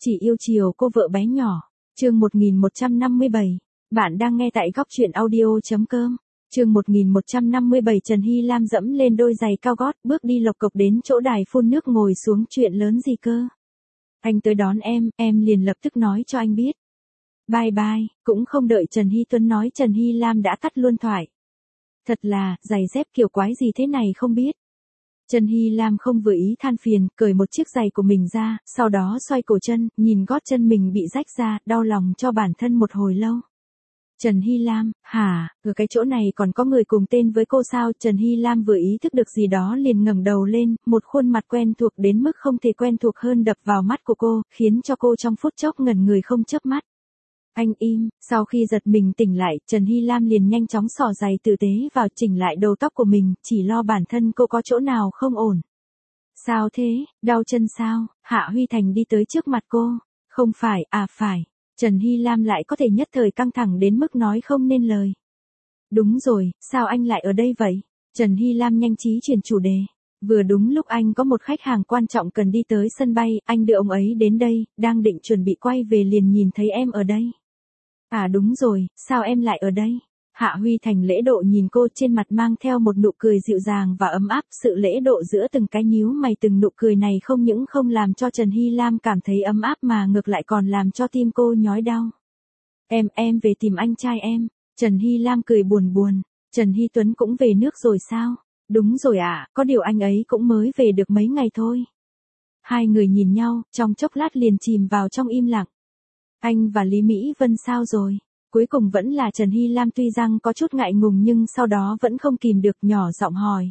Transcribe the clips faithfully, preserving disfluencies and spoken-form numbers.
Chỉ yêu chiều cô vợ bé nhỏ. Chương một nghìn một trăm năm mươi bảy. Bạn đang nghe tại góc truyện audio.com. Chương một nghìn một trăm năm mươi bảy. Trần Hy Lam dẫm lên đôi giày cao gót, bước đi lộc cộc đến chỗ đài phun nước ngồi xuống. Chuyện lớn gì cơ? Anh tới đón em, em liền lập tức nói cho anh biết. Bye bye. Cũng không đợi Trần Hy Tuấn nói, Trần Hy Lam đã tắt luôn thoại. Thật là, giày dép kiểu quái gì thế này không biết. Trần Hy Lam không vừa ý than phiền, cởi một chiếc giày của mình ra, sau đó xoay cổ chân, nhìn gót chân mình bị rách ra, đau lòng cho bản thân một hồi lâu. Trần Hy Lam, hả, ở cái chỗ này còn có người cùng tên với cô sao? Trần Hy Lam vừa ý thức được gì đó liền ngẩng đầu lên, một khuôn mặt quen thuộc đến mức không thể quen thuộc hơn đập vào mắt của cô, khiến cho cô trong phút chốc ngẩn người không chớp mắt. Anh im, sau khi giật mình tỉnh lại, Trần Hy Lam liền nhanh chóng xỏ giày tử tế vào, chỉnh lại đầu tóc của mình, chỉ lo bản thân cô có chỗ nào không ổn. Sao thế, đau chân sao? Hạ Huy Thành đi tới trước mặt cô. Không phải, à phải. Trần Hy Lam lại có thể nhất thời căng thẳng đến mức nói không nên lời. Đúng rồi, sao anh lại ở đây vậy? Trần Hy Lam nhanh trí chuyển chủ đề. Vừa đúng lúc anh có một khách hàng quan trọng cần đi tới sân bay, anh đưa ông ấy đến đây, đang định chuẩn bị quay về liền nhìn thấy em ở đây. À đúng rồi, sao em lại ở đây? Hạ Huy Thành lễ độ nhìn cô, trên mặt mang theo một nụ cười dịu dàng và ấm áp, sự lễ độ giữa từng cái nhíu mày từng nụ cười này không những không làm cho Trần Hy Lam cảm thấy ấm áp mà ngược lại còn làm cho tim cô nhói đau. Em, em về tìm anh trai em. Trần Hy Lam cười buồn buồn. Trần Hy Tuấn cũng về nước rồi sao? Đúng rồi ạ, à, có điều anh ấy cũng mới về được mấy ngày thôi. Hai người nhìn nhau, trong chốc lát liền chìm vào trong im lặng. Anh và Lý Mỹ Vân sao rồi? Cuối cùng vẫn là Trần Hy Lam, tuy rằng có chút ngại ngùng nhưng sau đó vẫn không kìm được nhỏ giọng hỏi.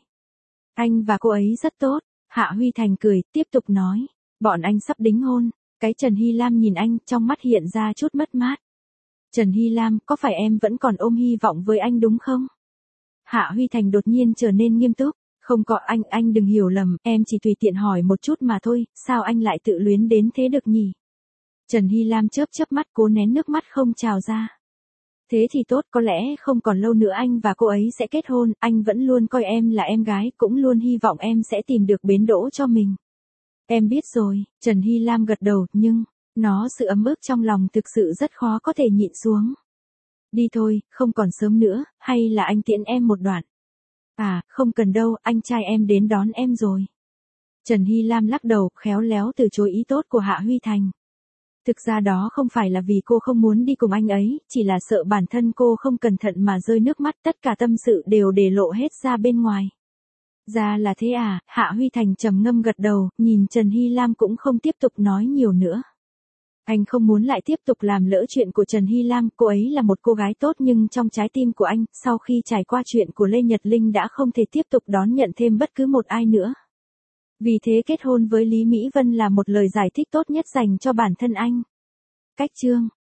Anh và cô ấy rất tốt. Hạ Huy Thành cười, tiếp tục nói. Bọn anh sắp đính hôn. Cái Trần Hy Lam nhìn anh, trong mắt hiện ra chút mất mát. Trần Hy Lam, có phải em vẫn còn ôm hy vọng với anh đúng không? Hạ Huy Thành đột nhiên trở nên nghiêm túc. Không có anh, anh đừng hiểu lầm, em chỉ tùy tiện hỏi một chút mà thôi, sao anh lại tự luyến đến thế được nhỉ? Trần Hy Lam chớp chớp mắt, cố nén nước mắt không trào ra. Thế thì tốt, có lẽ không còn lâu nữa anh và cô ấy sẽ kết hôn, anh vẫn luôn coi em là em gái, cũng luôn hy vọng em sẽ tìm được bến đỗ cho mình. Em biết rồi, Trần Hy Lam gật đầu, nhưng, nó sự ấm ức trong lòng thực sự rất khó có thể nhịn xuống. Đi thôi, không còn sớm nữa, hay là anh tiễn em một đoạn? À, không cần đâu, anh trai em đến đón em rồi. Trần Hy Lam lắc đầu, khéo léo từ chối ý tốt của Hạ Huy Thành. Thực ra đó không phải là vì cô không muốn đi cùng anh ấy, chỉ là sợ bản thân cô không cẩn thận mà rơi nước mắt, tất cả tâm sự đều để lộ hết ra bên ngoài. Ra là thế à? Hạ Huy Thành trầm ngâm gật đầu, nhìn Trần Hy Lam cũng không tiếp tục nói nhiều nữa. Anh không muốn lại tiếp tục làm lỡ chuyện của Trần Hy Lam, cô ấy là một cô gái tốt nhưng trong trái tim của anh, sau khi trải qua chuyện của Lê Nhật Linh đã không thể tiếp tục đón nhận thêm bất cứ một ai nữa. Vì thế kết hôn với Lý Mỹ Vân là một lời giải thích tốt nhất dành cho bản thân anh. Cách chương